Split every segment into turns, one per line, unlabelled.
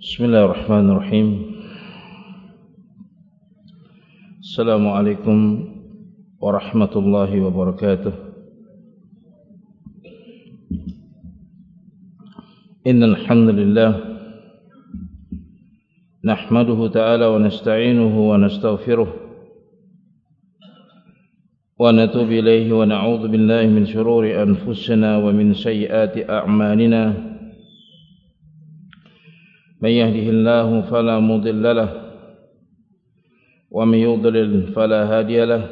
Bismillahirrahmanirrahim. Assalamualaikum warahmatullahi wabarakatuh. Innal hamdalillah nahmaduhu ta'ala wa nasta'inuhu wa nastaghfiruh wa natubu ilayhi wa na'udzu billahi min shururi anfusina wa min sayyiati a'malina. من يهده الله فلا مضل له ومن يضلل فلا هادي له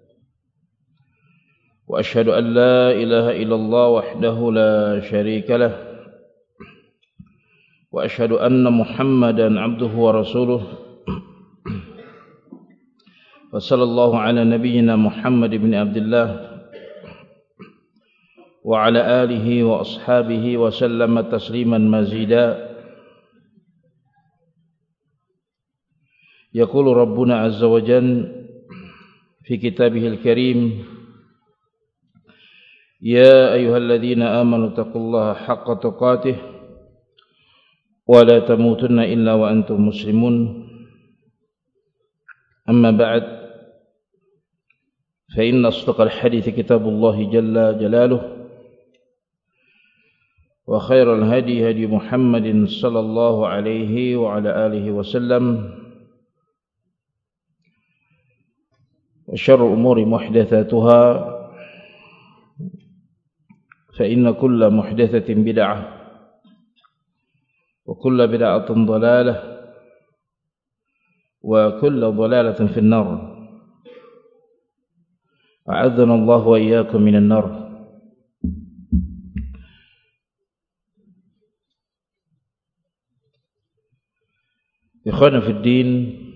وأشهد أن لا إله إلا الله وحده لا شريك له وأشهد أن محمدا عبده ورسوله وصلى الله على نبينا محمد بن عبد الله وعلى آله وأصحابه وسلم تسليما مزيدا. يقول ربنا عز وجل في كتابه الكريم يا أيها الذين آمنوا اتقوا الله حق تقاته ولا تموتن إلا وأنتم مسلمون. أما بعد فإن أصدق الحديث كتاب الله جل جلاله وخير الهدي هدي محمد صلى الله عليه وعلى آله وسلم وشر الأمور محدثاتها فإن كل محدثة بدعة وكل بدعة ضلالة وكل ضلالة في النار. أعاذنا الله وإياكم من النار. إخوانا في الدين,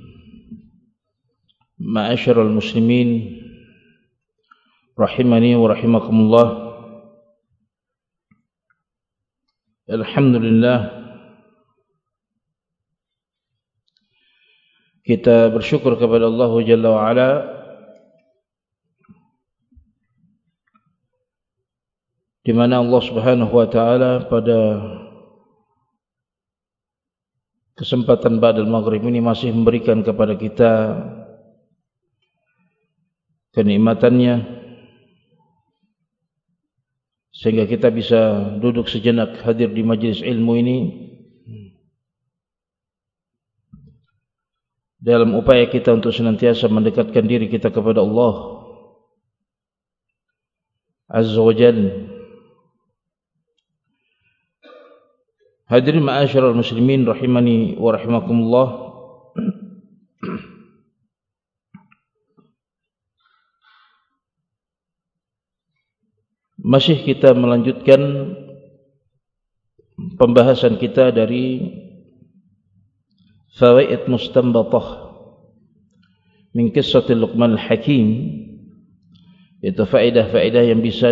ma'asyiral muslimin rahimani wa rahimakumullah. Alhamdulillah, kita bersyukur kepada Allah Jalla wa Ala di mana Allah Subhanahu wa taala pada kesempatan ba'dal maghrib ini masih memberikan kepada kita kenikmatannya sehingga kita bisa duduk sejenak hadir di majlis ilmu ini dalam upaya kita untuk senantiasa mendekatkan diri kita kepada Allah Azza wa Jalla. Hadirin ma'asyiral muslimin rahimani wa rahimakumullah. Masih kita melanjutkan pembahasan kita dari fawaid mustanbatah min qissatil Luqman al-Hakim, yaitu faedah-faedah yang bisa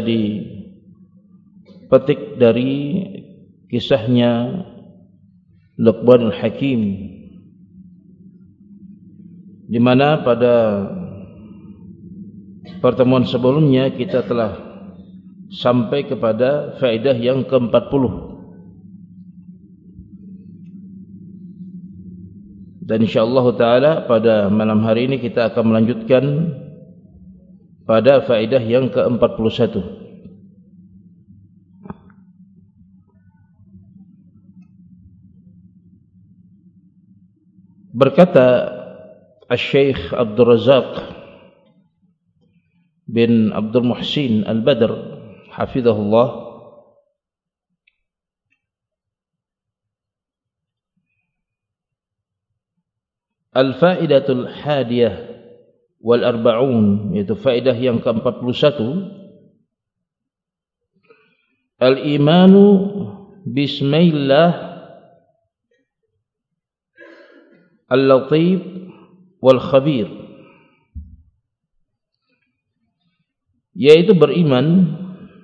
dipetik dari kisahnya Luqman al-Hakim, di mana pada pertemuan sebelumnya kita telah sampai kepada faedah yang ke-40, dan insyaallah taala pada malam hari ini kita akan melanjutkan pada faedah yang ke-41. Berkata Asy-Syaikh Abdul Razak bin Abdul Muhsin Al-Badr hafizahullah, al-faidatul hadiyah wal arba'un, yaitu faedah yang ke-41, al-imanu bismillah al-latif wal khabir, yaitu beriman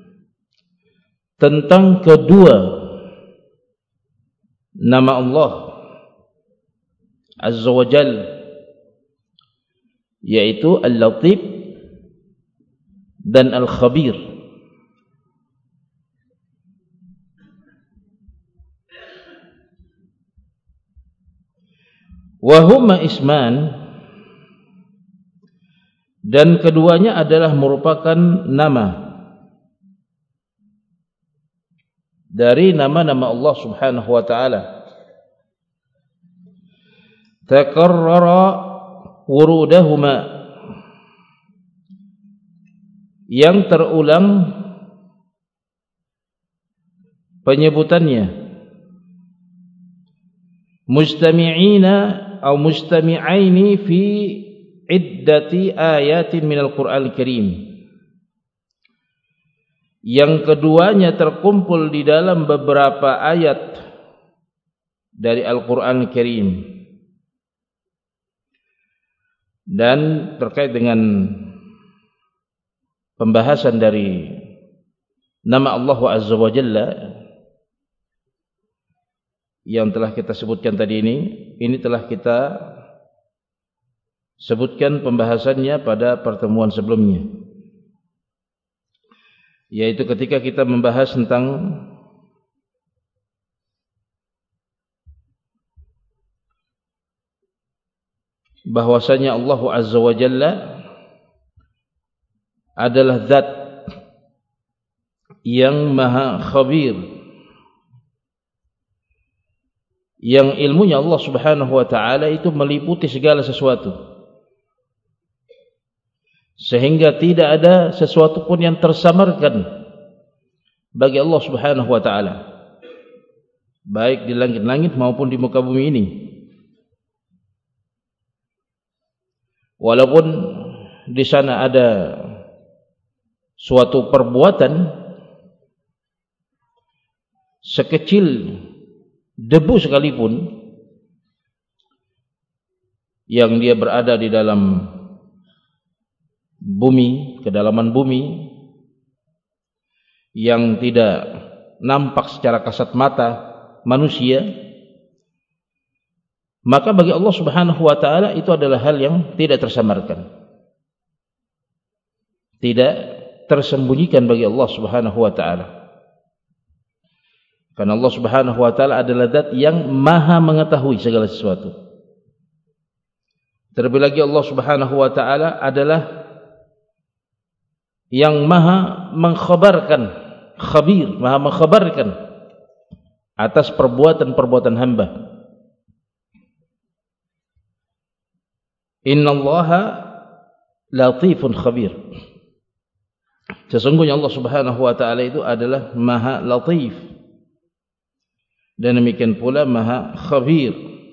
tentang kedua nama Allah Azza wa Jal, yaitu Al-Latif dan Al-Khabir. Wa huma isman, dan keduanya adalah merupakan nama dari nama-nama Allah Subhanahu wa taala. Takarrara wurudahuma, yang terulang penyebutannya. Mujtami'ina atau mujtami'aini fi iddati ayatin minal Qur'anil Karim, yang keduanya terkumpul di dalam beberapa ayat dari Al-Qur'an Karim. Dan terkait dengan pembahasan dari nama Allah Azza wa Jalla yang telah kita sebutkan tadi ini telah kita sebutkan pembahasannya pada pertemuan sebelumnya, yaitu ketika kita membahas tentang bahwasanya Allah Azza wa Jalla adalah zat yang maha khabir, yang ilmunya Allah Subhanahu wa taala itu meliputi segala sesuatu, sehingga tidak ada sesuatu pun yang tersamarkan bagi Allah Subhanahu wa taala, baik di langit-langit maupun di muka bumi ini. Walaupun di sana ada suatu perbuatan sekecil debu sekalipun yang dia berada di dalam bumi, kedalaman bumi, yang tidak nampak secara kasat mata manusia, maka bagi Allah Subhanahu wa taala itu adalah hal yang tidak tersamarkan, tidak tersembunyikan bagi Allah Subhanahu wa taala. Karena Allah Subhanahu wa taala adalah zat yang maha mengetahui segala sesuatu. Terlebih lagi Allah Subhanahu wa taala adalah yang maha mengkhabarkan, khabir, maha mengkhabarkan atas perbuatan-perbuatan hamba. Innallaha latifun khabir. Sesungguhnya Allah Subhanahu wa taala itu adalah maha latif, dan demikian pula maha khabir.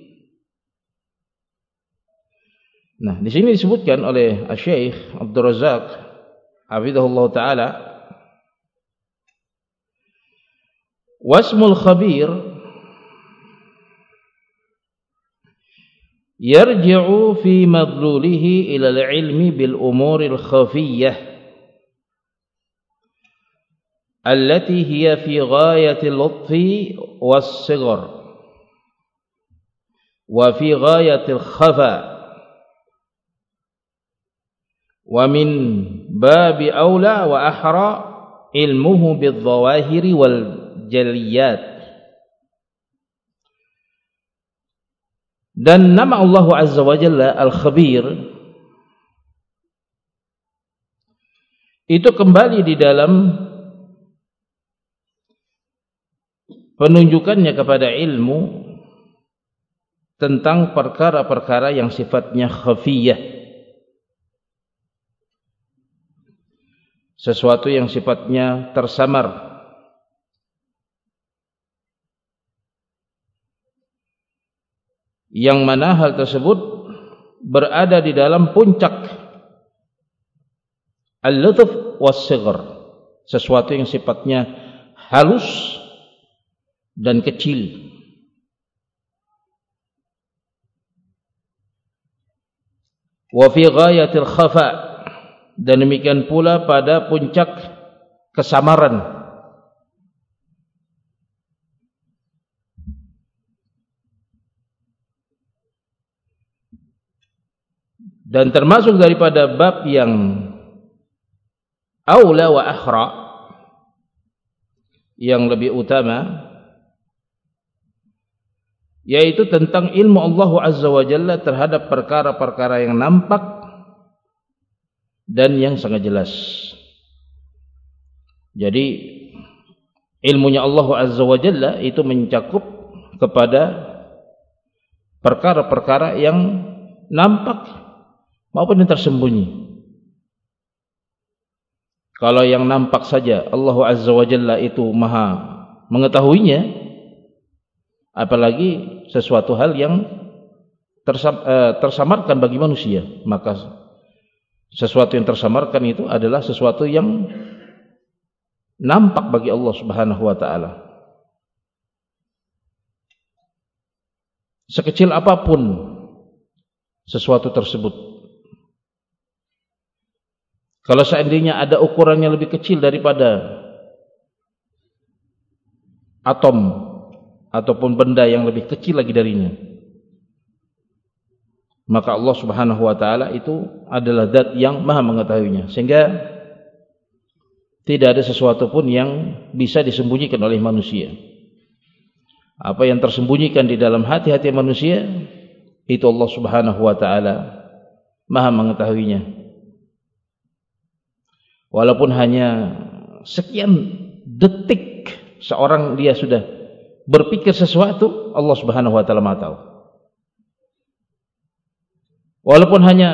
Nah, di sini disebutkan oleh Syekh Abdul Razak hafizahullah taala, wasmul khabir yarji'u fi madlulihi ila al-ilmi bil umuril khafiyyah allati hiya fi ghayati al-lutfi was-sighar wa fi ghayati al-khafa, wa min babi aula wa ahra ilmuhu bil-zawahiri wal jaliyat. Dan nama Allah Azza wa Jalla Al-Khabir itu kembali di dalam penunjukannya kepada ilmu tentang perkara-perkara yang sifatnya khafiyah, sesuatu yang sifatnya tersamar, yang mana hal tersebut berada di dalam puncak al-lutf was-sighar, sesuatu yang sifatnya halus dan kecil. Wa fi ghayatil khafa, dan demikian pula pada puncak kesamaran. Dan termasuk daripada bab yang aula wa akhra, yang lebih utama, yaitu tentang ilmu Allah Azza wa Jalla terhadap perkara-perkara yang nampak dan yang sangat jelas. Jadi ilmunya Allah Azza wa Jalla itu mencakup kepada perkara-perkara yang nampak maupun yang tersembunyi. Kalau yang nampak saja Allah Azza wa Jalla itu maha mengetahuinya, apalagi sesuatu hal yang tersamarkan bagi manusia, maka sesuatu yang tersamarkan itu adalah sesuatu yang nampak bagi Allah Subhanahu wa taala. Sekecil apapun sesuatu tersebut, kalau seandainya ada ukuran yang lebih kecil daripada atom ataupun benda yang lebih kecil lagi darinya, maka Allah Subhanahu wa taala itu adalah zat yang maha mengetahuinya, sehingga tidak ada sesuatu pun yang bisa disembunyikan oleh manusia. Apa yang tersembunyikan di dalam hati-hati manusia itu Allah Subhanahu wa taala maha mengetahuinya. Walaupun hanya sekian detik seorang dia sudah berpikir sesuatu, Allah Subhanahu wa taala maha tahu. Walaupun hanya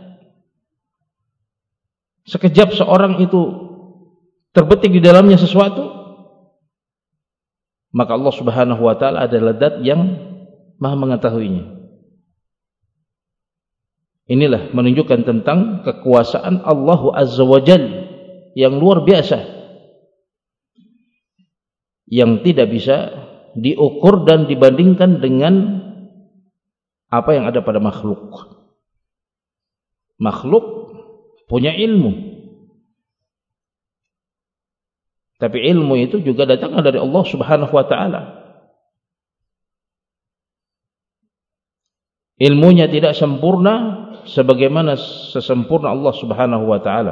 sekejap seorang itu terbetik di dalamnya sesuatu, maka Allah Subhanahu wa taala adalah zat yang maha mengetahuinya. Inilah menunjukkan tentang kekuasaan Allah Azza wa Jalla yang luar biasa, yang tidak bisa diukur dan dibandingkan dengan apa yang ada pada makhluk. Makhluk punya ilmu, tapi ilmu itu juga datang dari Allah Subhanahu wa taala. Ilmunya tidak sempurna sebagaimana sesempurna Allah Subhanahu wa taala.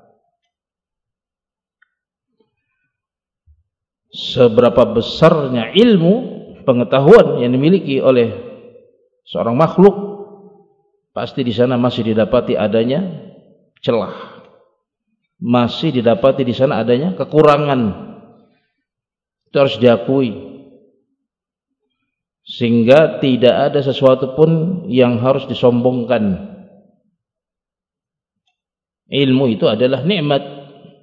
Seberapa besarnya ilmu pengetahuan yang dimiliki oleh seorang makhluk, pasti di sana masih didapati adanya celah, masih didapati di sana adanya kekurangan. Itu harus diakui, sehingga tidak ada sesuatu pun yang harus disombongkan. Ilmu itu adalah nikmat.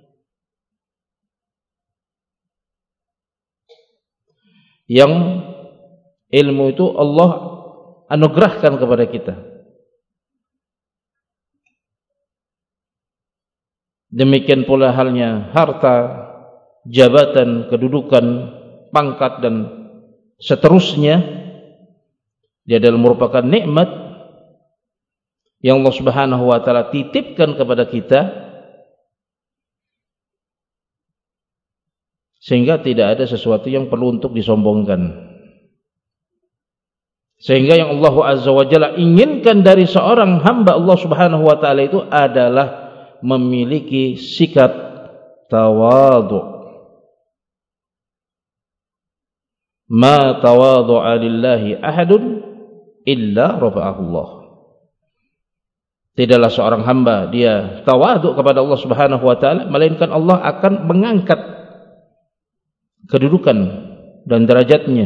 Yang ilmu itu Allah anugerahkan kepada kita. Demikian pula halnya harta, jabatan, kedudukan, pangkat dan seterusnya. Dia adalah merupakan nikmat yang Allah Subhanahu wa taala titipkan kepada kita, sehingga tidak ada sesuatu yang perlu untuk disombongkan. Sehingga yang Allah Azza wa Jalla inginkan dari seorang hamba Allah Subhanahu wa taala itu adalah memiliki sikap tawadhu. Ma tawadhu'a lillahi ahadun illa rafa'ahu Allah. Tidaklah seorang hamba dia tawadhu kepada Allah Subhanahu wa taala, melainkan Allah akan mengangkat kedudukan dan derajatnya.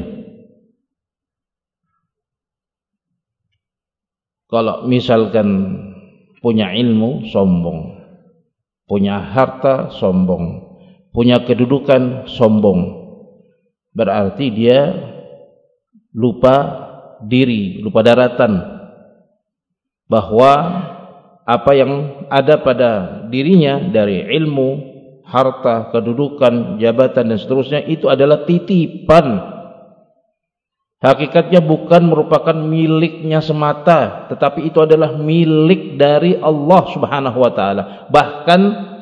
Kalau misalkan punya ilmu sombong, punya harta sombong, punya kedudukan sombong, berarti dia lupa diri, lupa daratan, bahwa apa yang ada pada dirinya dari ilmu, harta, kedudukan, jabatan dan seterusnya itu adalah titipan. Hakikatnya bukan merupakan miliknya semata, tetapi itu adalah milik dari Allah Subhanahu wa taala. Bahkan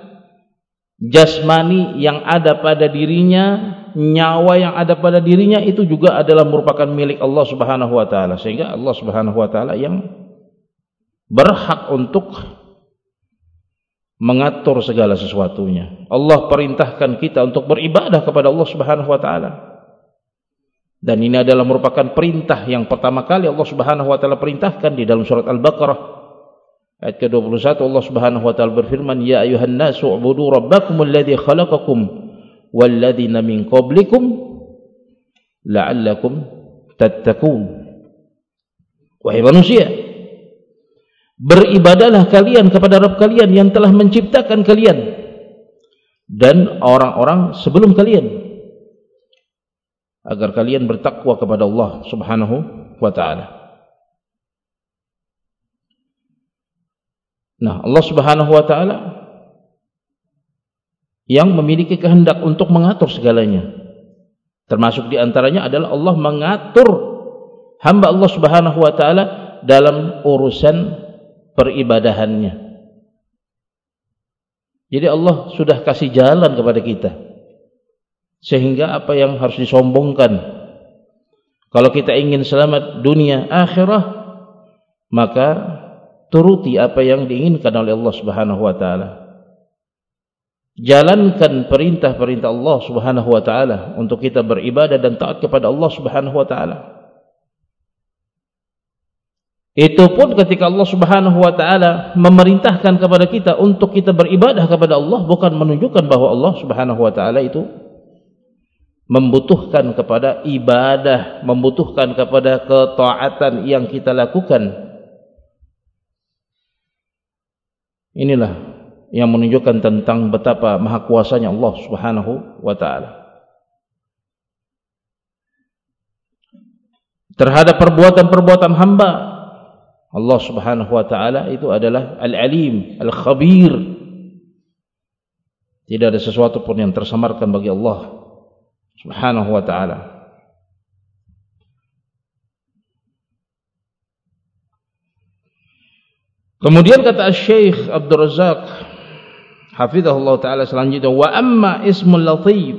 jasmani yang ada pada dirinya, nyawa yang ada pada dirinya itu juga adalah merupakan milik Allah Subhanahu wa taala, sehingga Allah Subhanahu wa taala yang berhak untuk mengatur segala sesuatunya. Allah perintahkan kita untuk beribadah kepada Allah Subhanahu wa taala. Dan ini adalah merupakan perintah yang pertama kali Allah Subhanahu wa taala perintahkan di dalam surat Al-Baqarah ayat ke-21. Allah Subhanahu wa taala berfirman, ya ayuhan nasu ubudu rabbakumul ladzi khalaqakum walladzina min qablikum la'allakum tattaqun. Wahai manusia, beribadahlah kalian kepada Rabb kalian yang telah menciptakan kalian dan orang-orang sebelum kalian, agar kalian bertakwa kepada Allah Subhanahu wa taala. Nah, Allah Subhanahu wa taala yang memiliki kehendak untuk mengatur segalanya. Termasuk di antaranya adalah Allah mengatur hamba Allah Subhanahu wa taala dalam urusan peribadahannya. Jadi Allah sudah kasih jalan kepada kita, sehingga apa yang harus disombongkan, kalau kita ingin selamat dunia akhirah, maka turuti apa yang diinginkan oleh Allah Subhanahu wa taala. Jalankan perintah-perintah Allah Subhanahu wa taala untuk kita beribadah dan taat kepada Allah Subhanahu wa taala. Itu pun ketika Allah Subhanahu wa taala memerintahkan kepada kita untuk kita beribadah kepada Allah, bukan menunjukkan bahwa Allah Subhanahu wa taala itu membutuhkan kepada ibadah, membutuhkan kepada ketaatan yang kita lakukan. Inilah yang menunjukkan tentang betapa maha kuasanya Allah Subhanahu wa taala terhadap perbuatan-perbuatan hamba. Allah Subhanahu wa taala itu adalah Al-Alim, Al-Khabir. Tidak ada sesuatu pun yang tersamarkan bagi Allah Subhanahu wa ta'ala. Kemudian kata Syekh Abdul Razak hafizahullah ta'ala selanjutnya, wa amma ismul latif,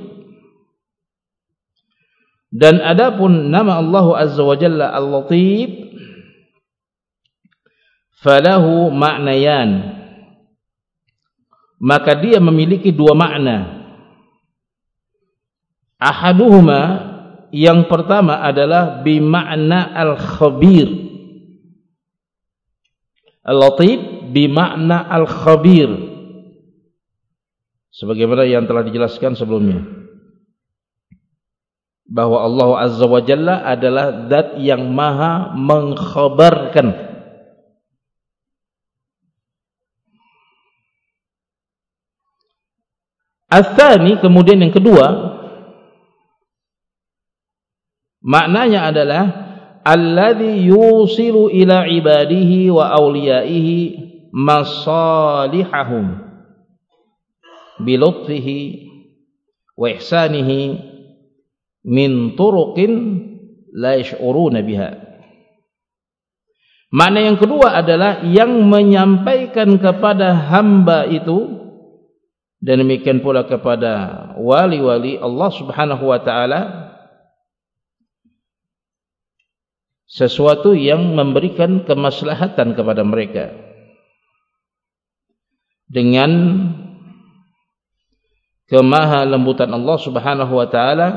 dan adapun nama Allah azza wa jalla al-latif, falahu ma'nayan, maka dia memiliki dua makna. Ahaduhuma, yang pertama adalah bima'na al-khabir. Al-latif bima'na al-khabir, sebagaimana yang telah dijelaskan sebelumnya, bahwa Allah Azza wa Jalla adalah zat yang maha mengkhabarkan. Al-thani, kemudian yang kedua, maknanya adalah alladzi yusilu ila ibadihi wa awliyaihi masalihahum bilutfihi wa ihsanihi min turuqin la yash'uruna biha. Makna yang kedua adalah yang menyampaikan kepada hamba itu, dan demikian pula kepada wali-wali Allah Subhanahu wa ta'ala, sesuatu yang memberikan kemaslahatan kepada mereka dengan kemaha lembutan Allah Subhanahu wa ta'ala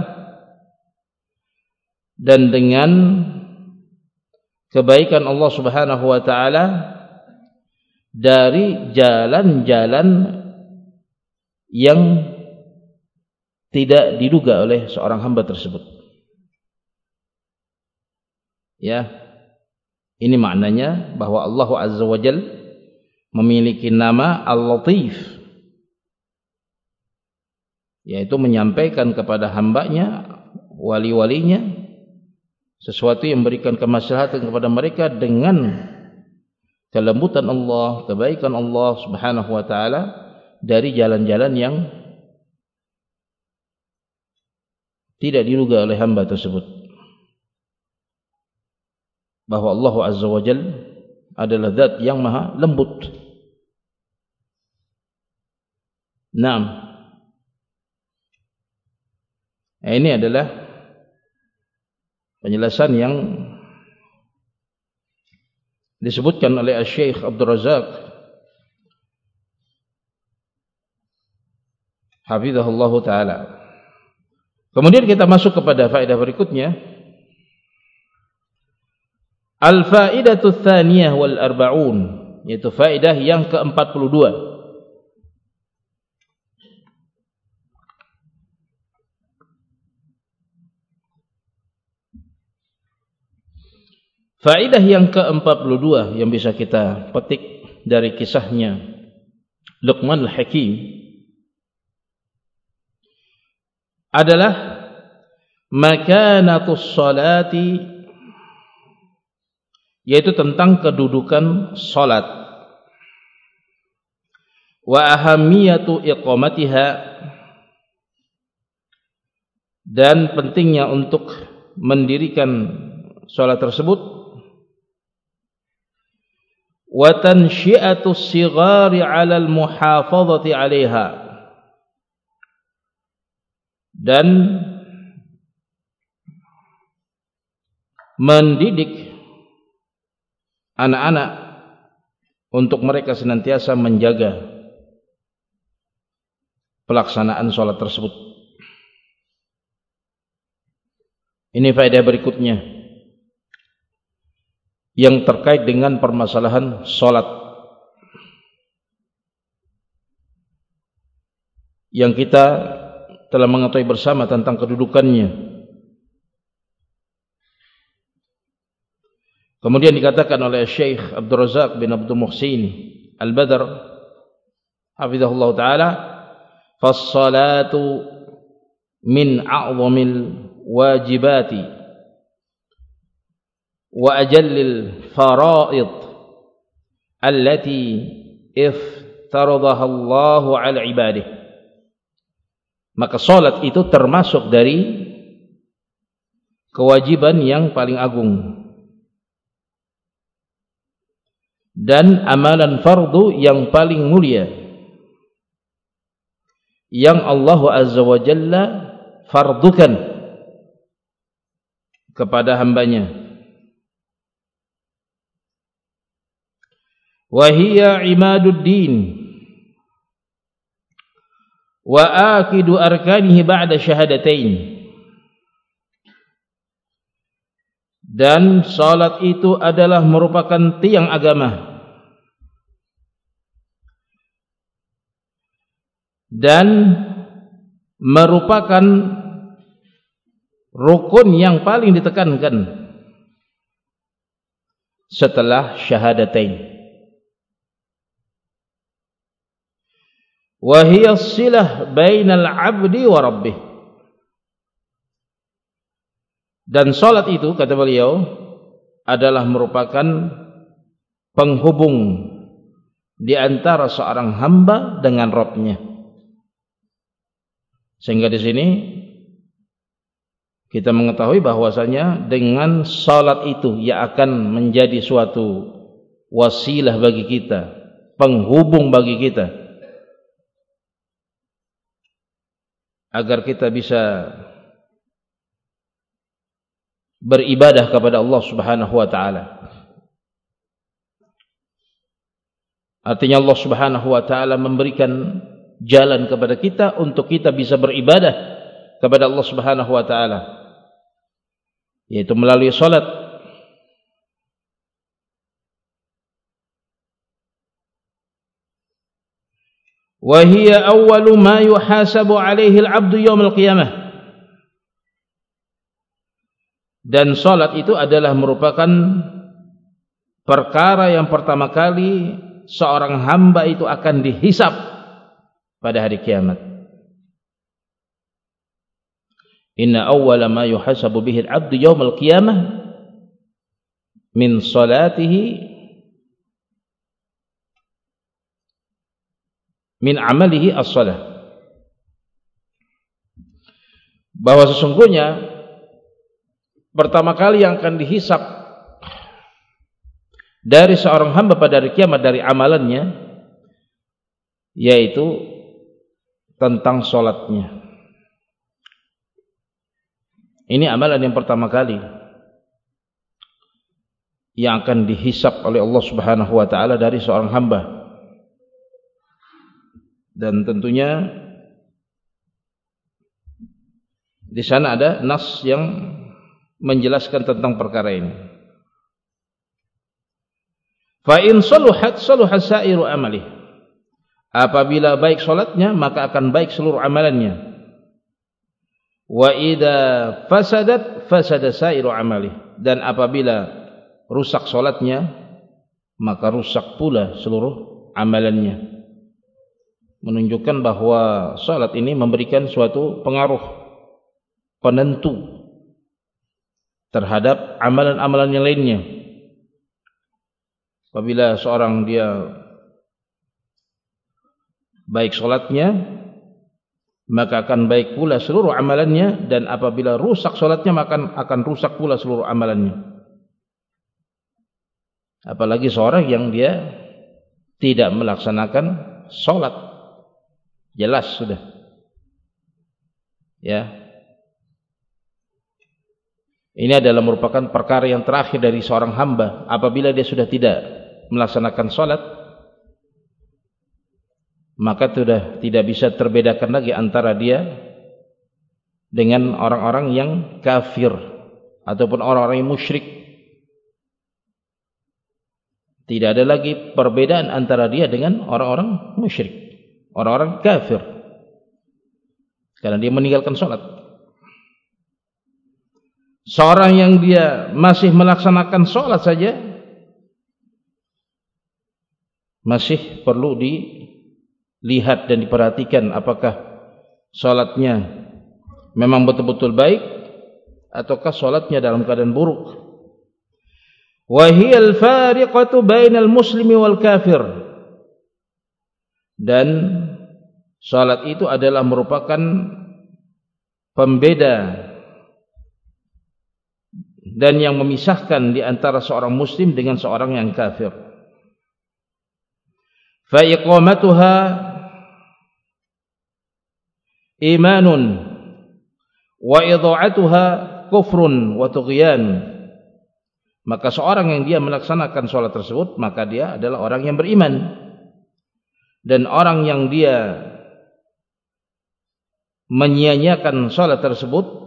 dan dengan kebaikan Allah Subhanahu wa ta'ala dari jalan-jalan yang tidak diduga oleh seorang hamba tersebut. Ya, ini maknanya bahwa Allah Azza wa Jalla memiliki nama Al-Latif, yaitu menyampaikan kepada hambanya, wali-walinya, sesuatu yang memberikan kemaslahatan kepada mereka dengan kelembutan Allah, kebaikan Allah Subhanahu wa ta'ala dari jalan-jalan yang tidak diduga oleh hamba tersebut. Bahwa Allah Azza wa Jalla adalah zat yang maha lembut. Naam. Ini adalah penjelasan yang disebutkan oleh Syekh Abdul Razak hafizahullah ta'ala. Kemudian kita masuk kepada faedah berikutnya, Al-faidatu tsaniyah wal arba'un, yaitu faedah yang ke-42. Faedah yang ke-42 yang bisa kita petik dari kisahnya Luqman al-Hakim adalah makanatus salati, yaitu tentang kedudukan salat, wa ahamiyatu iqamatiha, dan pentingnya untuk mendirikan salat tersebut, wa tansyi'atu as-sighari 'ala al-muhafazati 'alaiha, dan mendidik anak-anak untuk mereka senantiasa menjaga pelaksanaan salat tersebut. Ini faedah berikutnya yang terkait dengan permasalahan salat yang kita telah mengetahui bersama tentang kedudukannya. Kemudian dikatakan oleh Syekh Abdul Razak bin Abdul Muhsin Al-Badr hafizahullah ta'ala, fas-salatu min a'zamil wajibati wa ajallil fara'id allati iftaradaha Allahu 'ala ibadihi. Maka salat itu termasuk dari kewajiban yang paling agung dan amalan fardu yang paling mulia yang Allah Azza wa Jalla fardukan kepada hambanya. Wa hiya imaduddin wa akidu arkanihi ba'da syahadatain. Dan salat itu adalah merupakan tiang agama dan merupakan rukun yang paling ditekankan setelah syahadatain. Wa hiya silah bainal 'abdi wa rabbih. Dan salat itu, kata beliau, adalah merupakan penghubung di antara seorang hamba dengan Rabb-nya. Sehingga di sini kita mengetahui bahwasanya dengan salat itu yang akan menjadi suatu wasilah bagi kita, penghubung bagi kita, agar kita bisa beribadah kepada Allah Subhanahu wa taala. Artinya Allah Subhanahu wa taala memberikan jalan kepada kita untuk kita bisa beribadah kepada Allah Subhanahu wa taala, yaitu melalui salat. Wa hiya awwalu ma yuhasabu 'alaihi al-'abdu yaumil qiyamah. Dan salat itu adalah merupakan perkara yang pertama kali seorang hamba itu akan dihisab pada hari kiamat. Inna awwala ma yuhasabu bihi al-'abdu yaumil qiyamah min salatihi min amalihi as-salah. Bahwa sesungguhnya pertama kali yang akan dihisab dari seorang hamba pada hari kiamat dari amalannya, yaitu tentang salatnya. Ini amalan yang pertama kali yang akan dihisab oleh Allah Subhanahu wa taala dari seorang hamba. Dan tentunya di sana ada nas yang menjelaskan tentang perkara ini. Fa in saluhat saluha sa'iru amalih. Apabila baik salatnya maka akan baik seluruh amalannya. Wa idza fasadat fasada sa'iru amalih. Dan apabila rusak salatnya maka rusak pula seluruh amalannya. Menunjukkan bahwa salat ini memberikan suatu pengaruh penentu terhadap amalan-amalan yang lainnya. Apabila seorang dia baik salatnya maka akan baik pula seluruh amalannya, dan apabila rusak salatnya maka akan rusak pula seluruh amalannya. Apalagi seorang yang dia tidak melaksanakan salat, jelas sudah. Ya. Ini adalah merupakan perkara yang terakhir dari seorang hamba. Apabila dia sudah tidak melaksanakan salat, maka sudah tidak bisa terbedakan lagi antara dia dengan orang-orang yang kafir ataupun orang-orang yang musyrik. Tidak ada lagi perbedaan antara dia dengan orang-orang musyrik, orang-orang kafir, karena dia meninggalkan salat. Seorang yang dia masih melaksanakan salat saja masih perlu dilihat dan diperhatikan apakah salatnya memang betul-betul baik ataukah salatnya dalam keadaan buruk. Wa hiyal fariqatu bainal muslimi wal kafir. Dan salat itu adalah merupakan pembeda dan yang memisahkan di antara seorang muslim dengan seorang yang kafir. Fa iqamatuha imanun wa idha'atuha kufrun wa tughyan. Maka seorang yang dia melaksanakan salat tersebut maka dia adalah orang yang beriman, dan orang yang dia menyia-nyiakan salat tersebut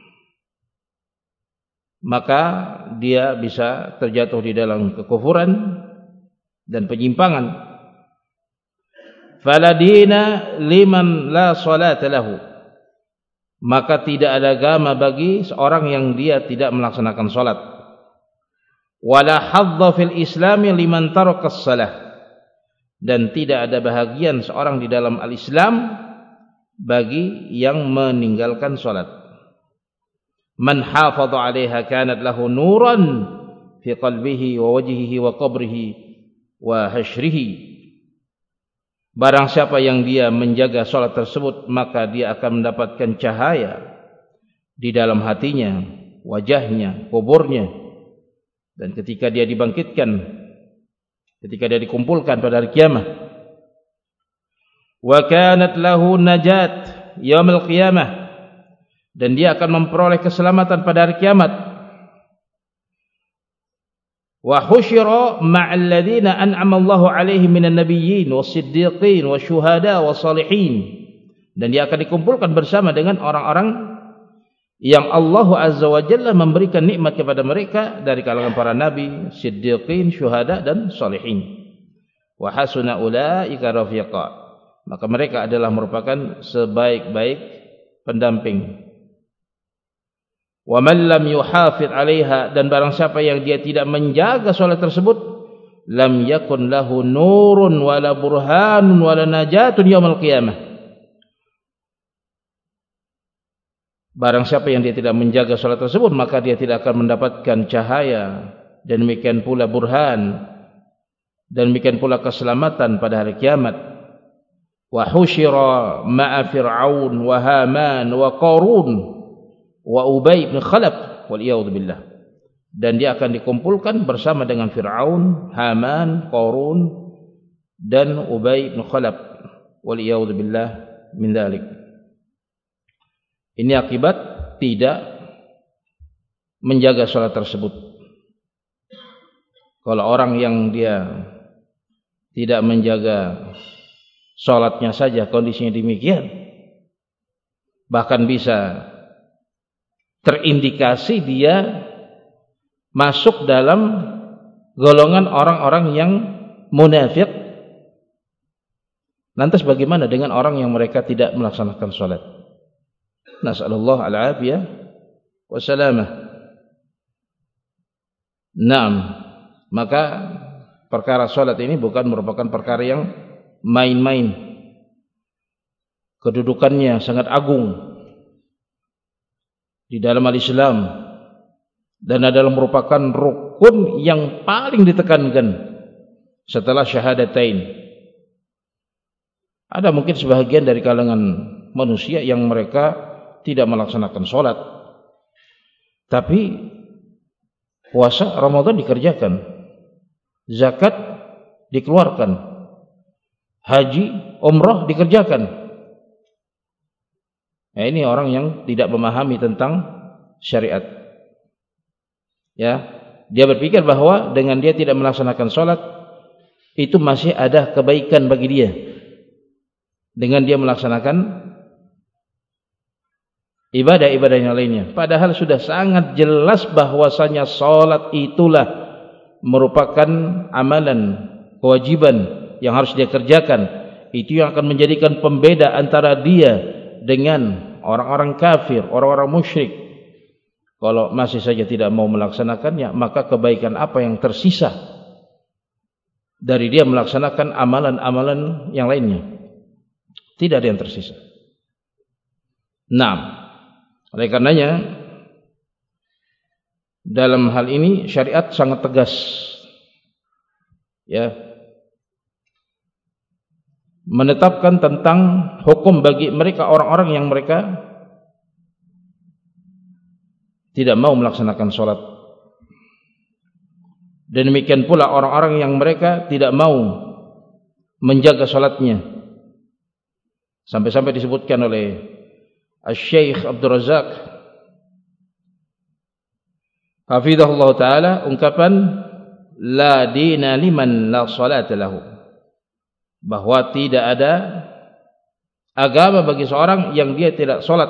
maka dia bisa terjatuh di dalam kekufuran dan penyimpangan. Fala dina liman la salata lahu. Maka tidak ada agama bagi seorang yang dia tidak melaksanakan salat. Wala hadza fil islami liman taraka shalah. Dan tidak ada bahagian seorang di dalam al-Islam bagi yang meninggalkan salat. Man hafadha 'alaiha kanat lahu nuran fi qalbihi wa wajhihi wa qabrihi wa hasyrihi. Barang siapa yang dia menjaga salat tersebut maka dia akan mendapatkan cahaya di dalam hatinya, wajahnya, kuburnya, dan ketika dia dibangkitkan, ketika dia dikumpulkan pada hari kiamat. Wa kanat lahu najat yaumil qiyamah. Dan dia akan memperoleh keselamatan pada hari kiamat. Wa husyira ma'al ladzina an'ama Allahu 'alaihim minan nabiyyin was-siddiqin wasyuhada was-salihin. Dan dia akan dikumpulkan bersama dengan orang-orang yang Allah Azza wa Jalla memberikan nikmat kepada mereka dari kalangan para nabi, siddiqin, syuhada dan salihin. Wa hasuna ulaika rafiqa. Maka mereka adalah merupakan sebaik-baik pendamping. Wa man lam yuhafidh 'alaiha, dan barang siapa yang dia tidak menjaga salat tersebut, lam yakun lahu nurun wala burhanun wala najatun yaumil qiyamah. Barang siapa yang dia tidak menjaga salat tersebut maka dia tidak akan mendapatkan cahaya, dan demikian pula burhan, dan demikian pula keselamatan pada hari kiamat. Wa husyira ma'a fir'aun wa haman wa qarun wa Ubay bin Khalaf wal iyad billah. Dan dia akan dikumpulkan bersama dengan Fir'aun, Haman, Qarun dan Ubay bin Khalaf wal iyad billah min dzalik. Ini akibat tidak menjaga salat tersebut. Kalau orang yang dia tidak menjaga salatnya saja kondisinya demikian, bahkan bisa terindikasi dia masuk dalam golongan orang-orang yang munafik. Lantas bagaimana dengan orang yang mereka tidak melaksanakan salat? Nas'alullah al-afiyah wassalamah. Naam, maka perkara salat ini bukan merupakan perkara yang main-main. Kedudukannya sangat agung di dalam al-Islam dan adalah merupakan rukun yang paling ditekankan setelah syahadatain. Ada mungkin sebahagian dari kalangan manusia yang mereka tidak melaksanakan sholat, tapi puasa Ramadan dikerjakan, zakat dikeluarkan, haji, umrah dikerjakan. Nah, ini orang yang tidak memahami tentang syariat. Ya, dia berpikir bahwa dengan dia tidak melaksanakan sholat itu masih ada kebaikan bagi dia dengan dia melaksanakan ibadah-ibadah yang lainnya. Padahal sudah sangat jelas bahwasanya salat itulah merupakan amalan kewajiban yang harus dia kerjakan. Itu yang akan menjadikan pembeda antara dia dengan orang-orang kafir, orang-orang musyrik. Kalau masih saja tidak mau melaksanakannya, maka kebaikan apa yang tersisa dari dia melaksanakan amalan-amalan yang lainnya? Tidak ada yang tersisa. Nah, oleh karenanya dalam hal ini syariat sangat tegas, ya, menetapkan tentang hukum bagi mereka orang-orang yang mereka tidak mau melaksanakan sholat. Dan demikian pula orang-orang yang mereka tidak mau menjaga sholatnya. Sampai-sampai disebutkan oleh Asy-Syaikh Abdul Razak hafizahullah ta'ala ungkapan la dina liman la salata lahu, bahwa tidak ada agama bagi seorang yang dia tidak salat.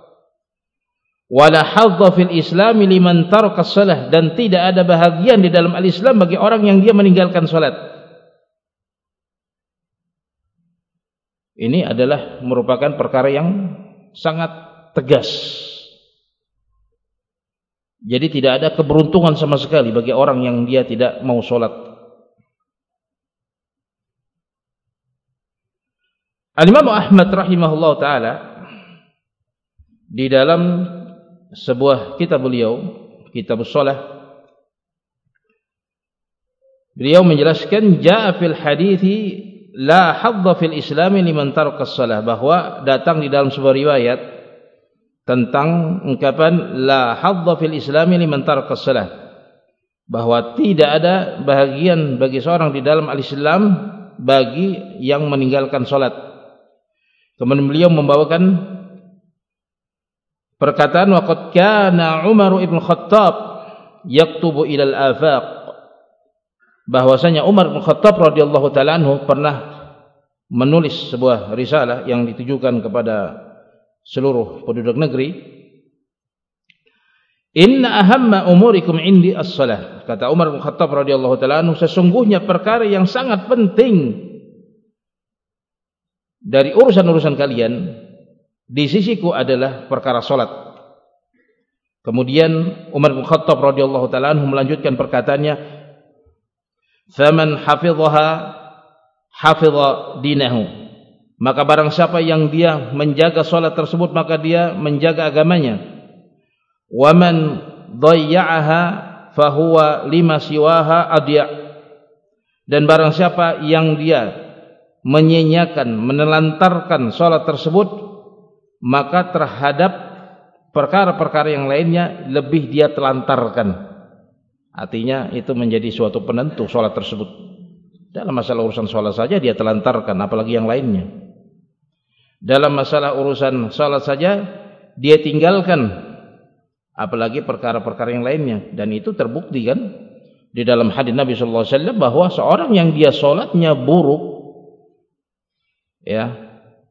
Wala hadza fil Islam liman taraka shalah, dan tidak ada bahagian di dalam al-Islam bagi orang yang dia meninggalkan salat. Ini adalah merupakan perkara yang sangat tegas. Jadi tidak ada keberuntungan sama sekali bagi orang yang dia tidak mau sholat. Al-Imam Ahmad rahimahullah ta'ala di dalam sebuah kitab beliau, Kitabus Shalah, beliau menjelaskan ja'a fil hadithi la hadza fil Islami liman taraka shalah, bahwa datang di dalam sebuah riwayat tentang ungkapan la hadza fil Islami liman taraka shalah, bahwa tidak ada bahagian bagi seorang di dalam al-Islam bagi yang meninggalkan salat. Kemudian beliau membawakan perkataan waqad kana Umar ibn Khattab yaktubu ila al-afaq, bahwasanya Umar bin Khattab radhiyallahu taala anhu pernah menulis sebuah risalah yang ditujukan kepada seluruh penduduk negeri. Inna ahamma umurikum indi as-salah, kata Umar bin Khattab radhiyallahu taala anhu, sesungguhnya perkara yang sangat penting dari urusan-urusan kalian di sisiku adalah perkara salat. Kemudian Umar bin Khattab radhiyallahu taala anhu melanjutkan perkataannya, faman hafidhaha hafidha dinahu, maka barang siapa yang dia menjaga salat tersebut maka dia menjaga agamanya. Wa man dhayya'aha fahuwa lima siwaha adya, dan barang siapa yang dia menyanyiakan, menelantarkan salat tersebut, maka terhadap perkara-perkara yang lainnya lebih dia telantarkan. Artinya itu menjadi suatu penentu sholat tersebut. Dalam masalah urusan sholat saja dia telantarkan, apalagi yang lainnya. Dalam masalah urusan sholat saja dia tinggalkan, apalagi perkara-perkara yang lainnya. Dan itu terbukti kan di dalam hadis Nabi sallallahu alaihi wasallam bahwa seorang yang dia sholatnya buruk, ya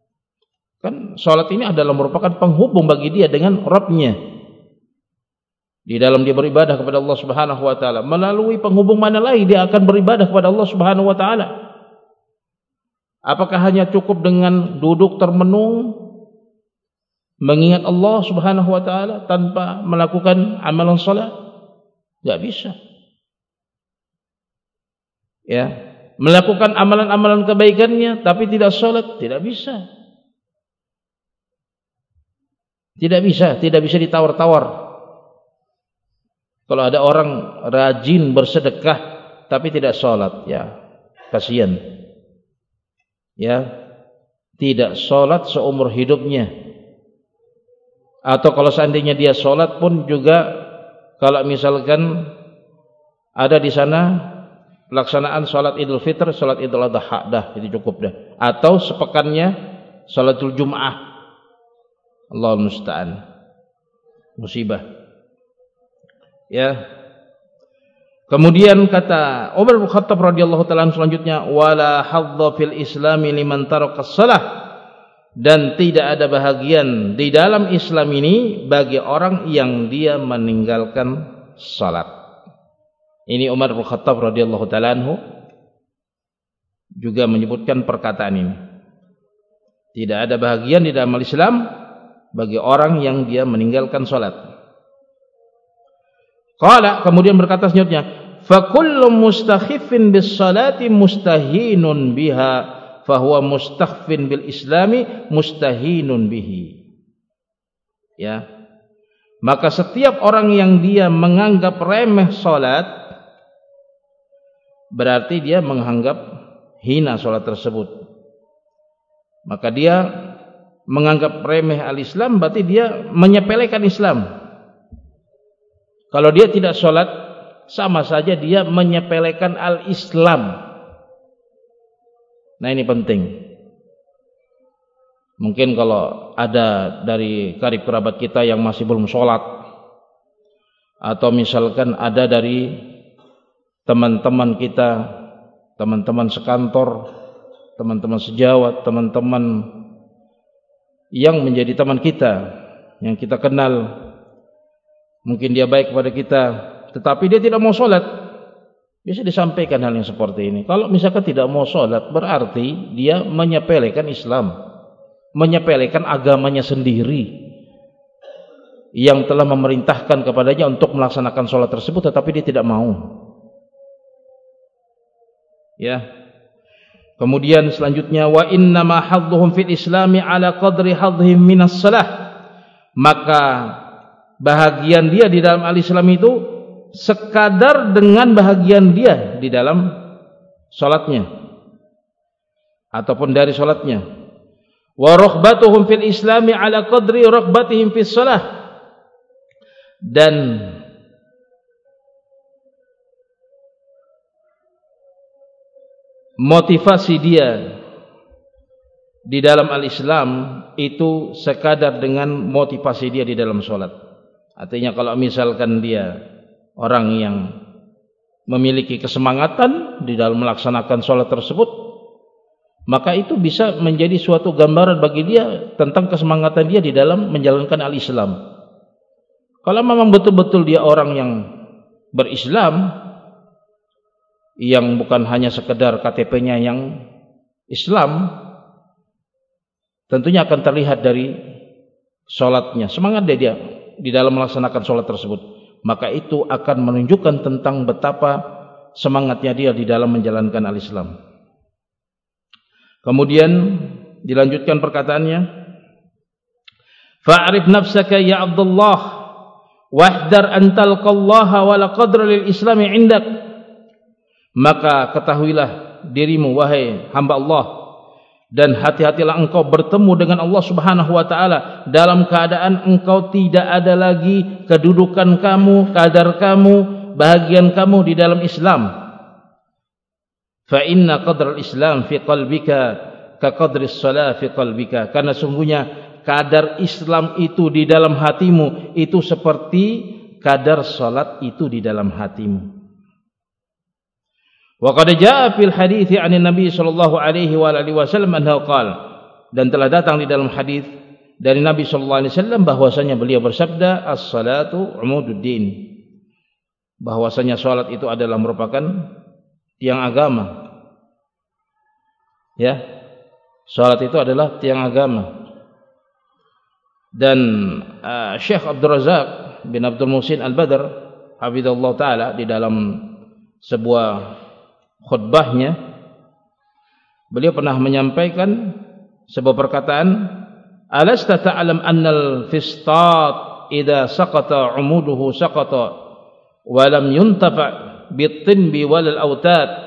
kan, sholat ini adalah merupakan penghubung bagi dia dengan Rabbnya. di dalam dia beribadah kepada Allah Subhanahu wa taala, melalui penghubung mana lagi dia akan beribadah kepada Allah Subhanahu wa taala? Apakah hanya cukup dengan duduk termenung mengingat Allah Subhanahu wa taala tanpa melakukan amalan salat? Enggak bisa. Ya, melakukan amalan-amalan kebaikannya tapi tidak salat, tidak bisa. Tidak bisa ditawar-tawar. Kalau ada orang rajin bersedekah tapi tidak salat, ya kasihan. Ya, tidak salat seumur hidupnya. Atau kalau seandainya dia salat pun juga, kalau misalkan ada di sana pelaksanaan salat Idul Fitr, salat Idul Adha, dah itu cukup dah. Atau sepekannya salatul Jum'ah. Allahul musta'an. Musibah. Ya. Kemudian kata Umar bin Khattab radhiyallahu taala selanjutnya, wala hadza fil islami liman taraka shalah, dan tidak ada bahagian di dalam Islam ini bagi orang yang dia meninggalkan salat. Ini Umar bin Khattab radhiyallahu taala juga menyebutkan perkataan ini. Tidak ada bahagian di dalam Islam bagi orang yang dia meninggalkan salat. Qala, kemudian berkata selanjutnya, fa kullu mustakhifin bis salati mustahinun biha fa huwa mustakhfin bil islami mustahinun bihi. Ya. Maka setiap orang yang dia menganggap remeh salat, berarti dia menganggap hina salat tersebut. Maka dia menganggap remeh al-Islam, berarti dia menyepelekan Islam. Kalau dia tidak sholat, sama saja dia menyepelekan al-Islam. Nah ini penting. Mungkin kalau ada dari karib kerabat kita yang masih belum sholat, atau misalkan ada dari teman-teman kita, teman-teman sekantor, teman-teman sejawat, teman-teman yang menjadi teman kita, yang kita kenal, mungkin dia baik kepada kita, tetapi dia tidak mau sholat, bisa disampaikan hal yang seperti ini. Kalau misalkan tidak mau sholat, berarti dia menyepelekan Islam, menyepelekan agamanya sendiri, yang telah memerintahkan kepadanya untuk melaksanakan sholat tersebut, tetapi dia tidak mau. Ya. Kemudian selanjutnya, wa innama hadduhum fil islami ala qadri hadhihim minas salah. Maka bahagian dia di dalam al-Islam itu sekadar dengan bahagian dia di dalam salatnya ataupun dari salatnya. Wa raghbatuhum fil islami ala qadri raghbatihim fis salah, dan motivasi dia di dalam al-Islam itu sekadar dengan motivasi dia di dalam salat. Artinya kalau misalkan dia orang yang memiliki kesemangatan di dalam melaksanakan sholat tersebut, maka itu bisa menjadi suatu gambaran bagi dia tentang kesemangatan dia di dalam menjalankan al-Islam. Kalau memang betul-betul dia orang yang berislam, yang bukan hanya sekedar KTP-nya yang Islam, tentunya akan terlihat dari sholatnya, semangat dia di dalam melaksanakan sholat tersebut. Maka itu akan menunjukkan tentang betapa semangatnya dia di dalam menjalankan al-Islam. Kemudian dilanjutkan perkataannya, fa'rif nafsaka ya Abdullah wahdar an talqallaha wa la qadra lil islami indak. Maka ketahuilah dirimu wahai hamba Allah, dan hati-hatilah engkau bertemu dengan Allah Subhanahu wa taala dalam keadaan engkau tidak ada lagi kedudukan kamu, kadar kamu, bahagian kamu di dalam Islam. Fa inna qadral Islam fi qalbika ka qadris shalah fi qalbika. Karena sungguhnya kadar Islam itu di dalam hatimu itu seperti kadar salat itu di dalam hatimu. Wa qad jaa fil hadiits 'an Nabi sallallahu alaihi wa alihi wasallam annahu qala, dan telah datang di dalam hadis dari Nabi sallallahu alaihi wasallam bahwasanya beliau bersabda, as-salatu umududdin, bahwasanya salat itu adalah merupakan tiang agama. Ya, salat itu adalah tiang agama. Dan Syekh Abdul Razak bin Abdul Muhsin Al-Badr hafizallahu taala di dalam sebuah khutbahnya beliau pernah menyampaikan sebuah perkataan, alasta ta'lam annal fistat idza saqata umuduhu saqata wa lam yuntafa bitinbi wal autad.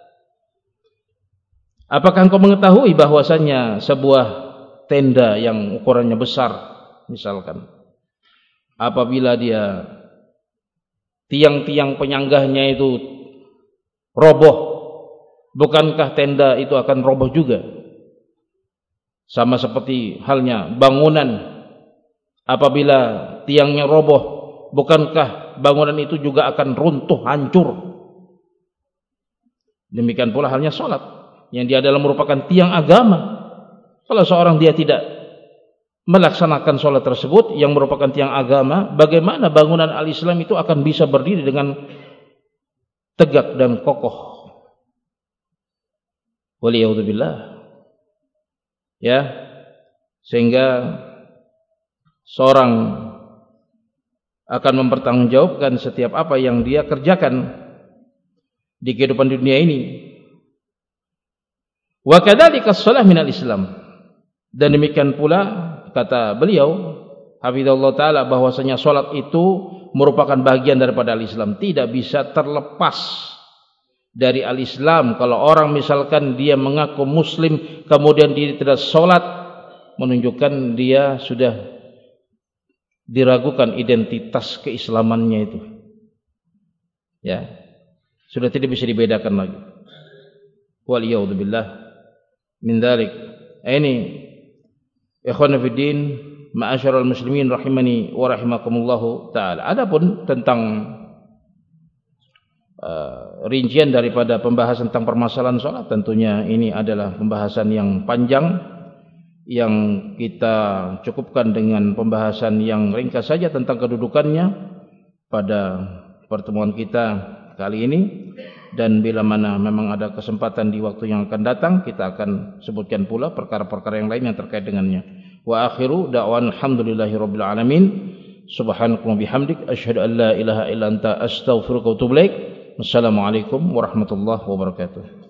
Apakah engkau mengetahui bahwasanya sebuah tenda yang ukurannya besar, misalkan, apabila dia tiang-tiang penyanggahnya itu roboh, bukankah tenda itu akan roboh juga? Sama seperti halnya bangunan, apabila tiangnya roboh, bukankah bangunan itu juga akan runtuh, hancur? Demikian pula halnya salat, yang dia adalah merupakan tiang agama. Kalau seorang dia tidak melaksanakan salat tersebut yang merupakan tiang agama, bagaimana bangunan al-Islam itu akan bisa berdiri dengan tegak dan kokoh? Waliyahudzubillah. Ya, sehingga seorang akan mempertanggungjawabkan setiap apa yang dia kerjakan di kehidupan dunia ini. Wa kadzalika as-shalah minal Islam. Dan demikian pula kata beliau hafizallahu taala bahwasanya salat itu merupakan bagian daripada al-Islam, tidak bisa terlepas dari al-Islam. Kalau orang misalkan dia mengaku muslim kemudian dia tidak salat, menunjukkan dia sudah diragukan identitas keislamannya itu. Ya, sudah tidak bisa dibedakan lagi. Waliyahudzubillah min dzalik. Ini ikhwan fillah ma'asyiral muslimin rahimani wa rahimakumullah taala. Adapun tentang rincian daripada pembahasan tentang permasalahan salat, tentunya ini adalah pembahasan yang panjang yang kita cukupkan dengan pembahasan yang ringkas saja tentang kedudukannya pada pertemuan kita kali ini. Dan bila mana memang ada kesempatan di waktu yang akan datang, kita akan sebutkan pula perkara-perkara yang lain yang terkait dengannya. Wa akhiru da'wan alhamdulillahirabbil alamin. Subhanakallahumma bihamdik asyhadu an la ilaha illa anta astaghfiruka wa atubu ilaik. Wassalamualaikum warahmatullahi wabarakatuh.